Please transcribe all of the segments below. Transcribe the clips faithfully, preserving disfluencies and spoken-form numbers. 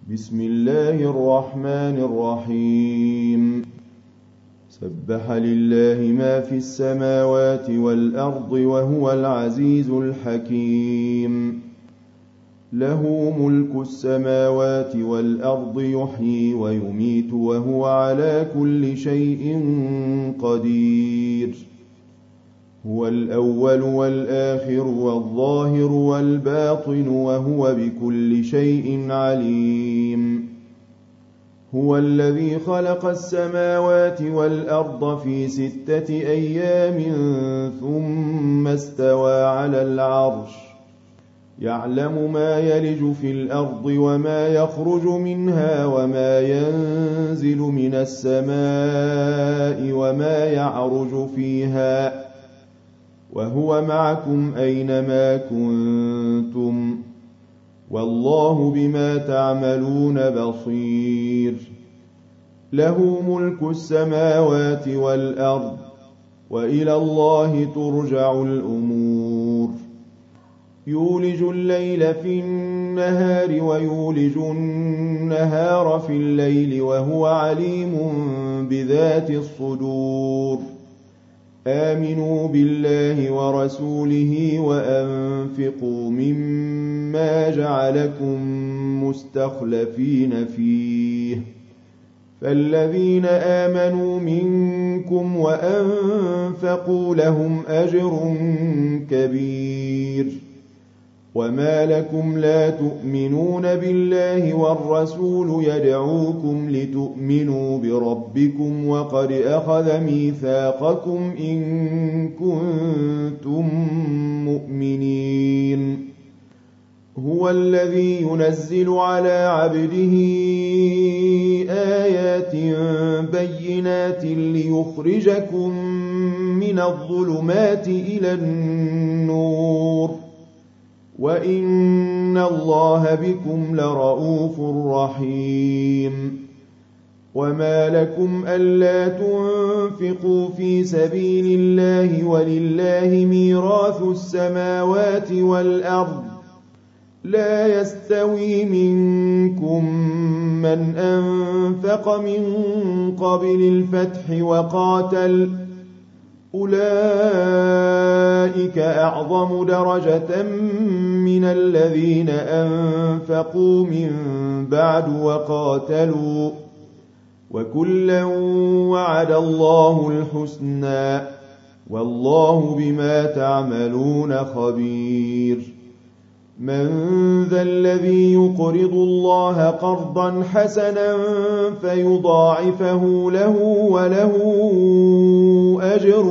بسم الله الرحمن الرحيم سبح لله ما في السماوات والأرض وهو العزيز الحكيم له ملك السماوات والأرض يحيي ويميت وهو على كل شيء قدير هو الأول والآخر والظاهر والباطن وهو بكل شيء عليم هو الذي خلق السماوات والأرض في ستة أيام ثم استوى على العرش يعلم ما يلج في الأرض وما يخرج منها وما ينزل من السماء وما يعرج فيها وهو معكم أينما كنتم والله بما تعملون بصير له ملك السماوات والأرض وإلى الله ترجع الأمور يولج الليل في النهار ويولج النهار في الليل وهو عليم بذات الصدور آمنوا بالله ورسوله وأنفقوا مما جعلكم مستخلفين فيه فالذين آمنوا منكم وأنفقوا لهم أجر كبير وما لكم لا تؤمنون بالله والرسول يدعوكم لتؤمنوا بربكم وقد أخذ ميثاقكم إن كنتم مؤمنين هو الذي ينزل على عبده آيات بينات ليخرجكم من الظلمات إلى النور وإن الله بكم لرؤوف رحيم وما لكم ألا تنفقوا في سبيل الله ولله ميراث السماوات والأرض لا يستوي منكم من أنفق من قبل الفتح وقاتل أولئك أعظم درجة من الذين أنفقوا من بعد وقاتلوا وكلا وعد الله الحسنى والله بما تعملون خبير من ذا الذي يقرض الله قرضا حسنا فيضاعفه له وله أجر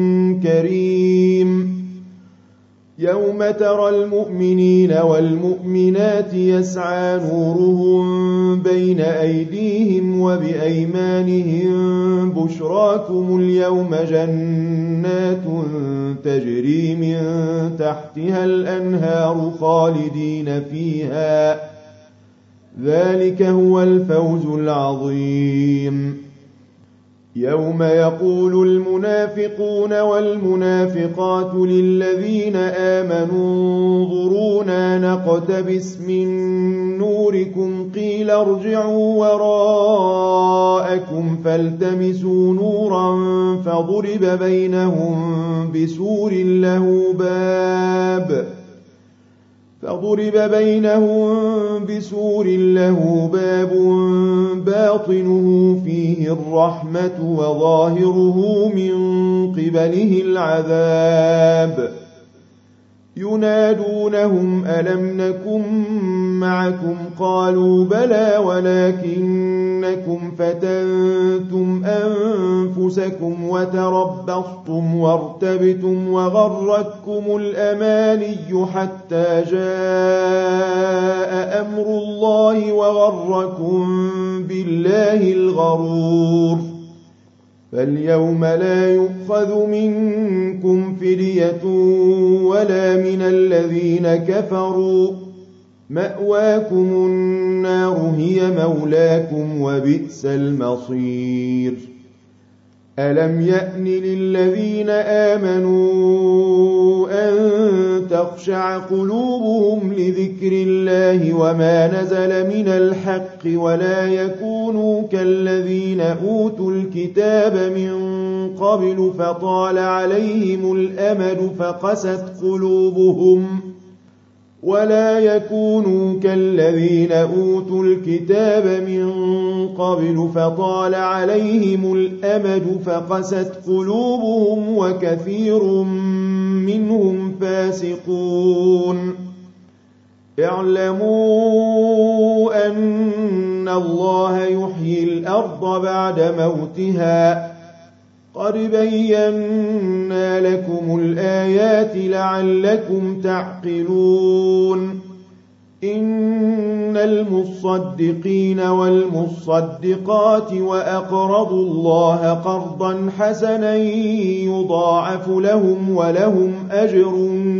كريم يوم ترى المؤمنين والمؤمنات يسعى نورهم بين أيديهم وبأيمانهم بشراكم اليوم جنات تجري من تحتها الأنهار خالدين فيها ذلك هو الفوز العظيم يوم يقول المنافقون والمنافقات للذين آمنوا انظرونا نقتبس من نوركم قيل ارجعوا وراءكم فالتمسوا نورا فضرب بينهم بسور له باب فضرب بينهم بسور له باب باطنه فيه الرحمة وظاهره من قبله العذاب ينادونهم ألم نكن معكم قالوا بلى ولكنكم فتنتم أنفسكم وتربصتم وارتبتم وغرتكم الأماني حتى جاء أمر الله وغركم بالله الغرور فاليوم لا يؤخذ منكم فدية ولا من الذين كفروا مأواكم النار هي مولاكم وبئس المصير ألم يأن للذين آمنوا أن تخشع قلوبهم لذكر الله وما نزل من الحق ولا يكونوا كالذين أوتوا الكتاب من قبل فطال عليهم الأمد فقست قلوبهم ولا يكونوا كالذين أوتوا الكتاب من قبل فطال عليهم الأمد فقست قلوبهم وكثير منهم فاسقون اعلموا أن الله يحيي الأرض بعد موتها قد بينا لكم الآيات لعلكم تعقلون إن المصدقين والمصدقات وأقرضوا الله قرضا حسنا يضاعف لهم ولهم أجر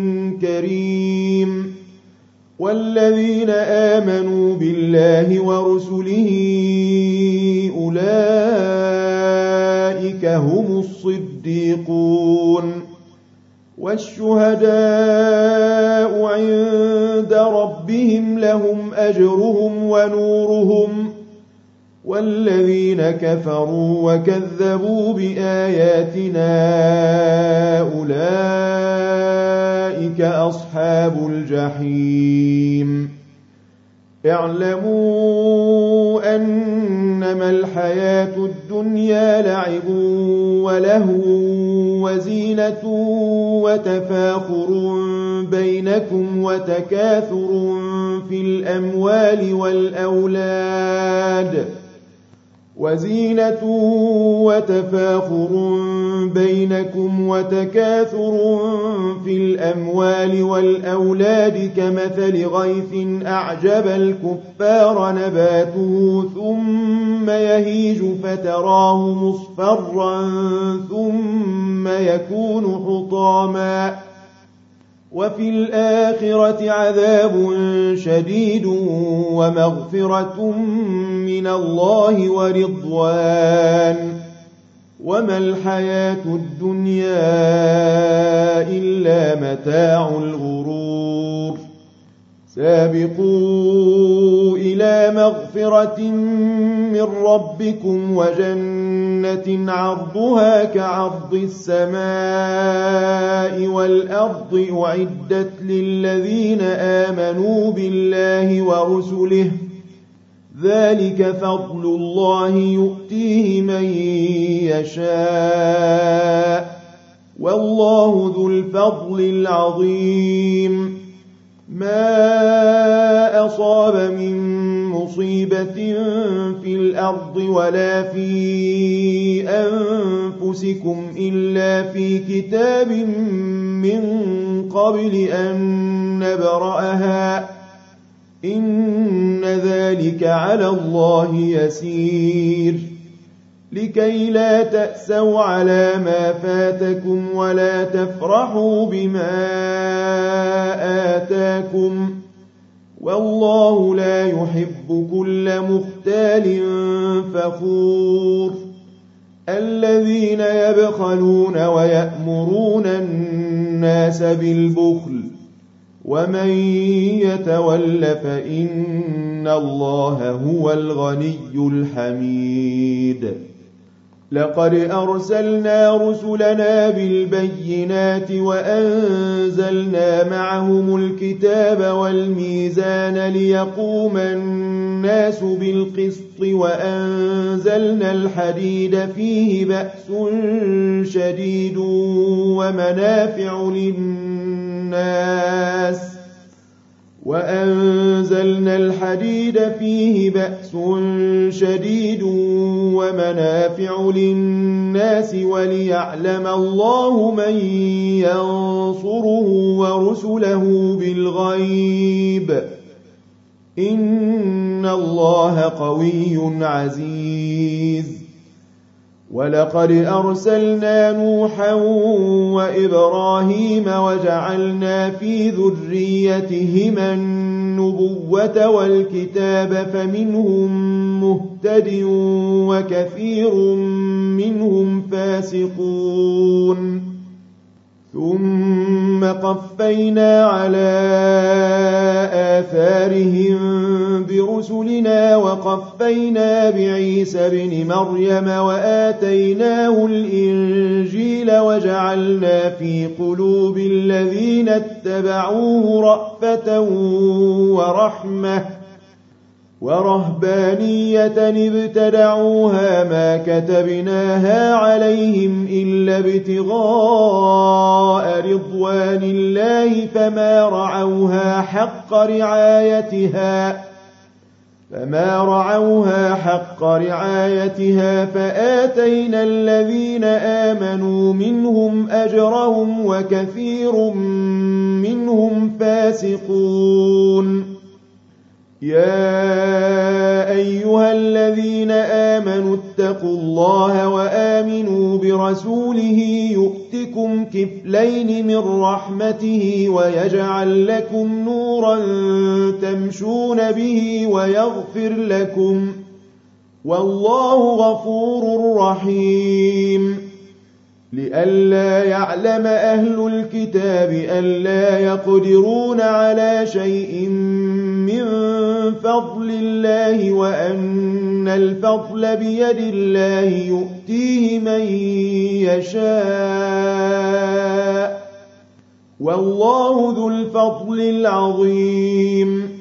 كريم والذين آمنوا بالله ورسله أولئك هم الصديقون والشهداء عند ربهم لهم أجرهم ونورهم والذين كفروا وكذبوا بآياتنا أولئك أصحاب الجحيم اعلموا أنما الحياة الدنيا لعب ولهو وزينة وتفاخر بينكم وتكاثر في الأموال والأولاد وزينة وتفاخر بينكم وتكاثر في الأموال والأولاد كمثل غيث أعجب الكفار نباته ثم يهيج فتراه مصفرا ثم يكون حطاما وفي الآخرة عذاب شديد ومغفرة من الله ورضوان وما الحياة الدنيا إلا متاع الغرور سابقوا إلى مغفرة من ربكم وجنة عرضها كعرض السماء والأرض أعدت للذين آمنوا بالله ورسله ذلك فضل الله يؤتيه من يشاء والله ذو الفضل العظيم ما أصاب من مصيبة في الأرض ولا في أنفسكم إلا في كتاب من قبل أن نبرأها إن ذلك على الله يسير لكي لا تأسوا على ما فاتكم ولا تفرحوا بما آتاكم والله لا يحب كل مختال فخور الذين يبخلون ويأمرون الناس بالبخل ومن يتول فإن الله هو الغني الحميد لقد أرسلنا رسلنا بالبينات وأنزلنا معهم الكتاب والميزان ليقوم الناس بالقسط وأنزلنا الحديد فيه بأس شديد ومنافع للناس وأنزلنا الحديد فيه بأس شديد ومنافع للناس وليعلم الله من ينصره ورسله بالغيب إن الله قوي عزيز ولقد أرسلنا نوحا وإبراهيم وجعلنا في ذريتهما النبوة والكتاب فمنهم مهتد وكثير منهم فاسقون ثم قفينا على آثارهم برسلنا وقفينا بعيسى ابن مريم وآتيناه الإنجيل وجعلنا في قلوب الذين اتبعوه رأفة ورحمة ورهبانية ابتدعوها ما كتبناها عليهم إلا ابتغاء رضوان الله فما رعوها حق رعايتها فما رعوها حق رعايتها فآتينا الذين آمنوا منهم أجرهم وكثير منهم فاسقون. يا أيها الذين آمنوا اتقوا الله وآمنوا برسوله يؤتكم كفلين من رحمته ويجعل لكم نورا تمشون به ويغفر لكم والله غفور رحيم. لئلا يعلم أهل الكتاب ألا يقدرون على شيء من فضل الله وأن الفضل بيد الله يؤتيه من يشاء والله ذو الفضل العظيم.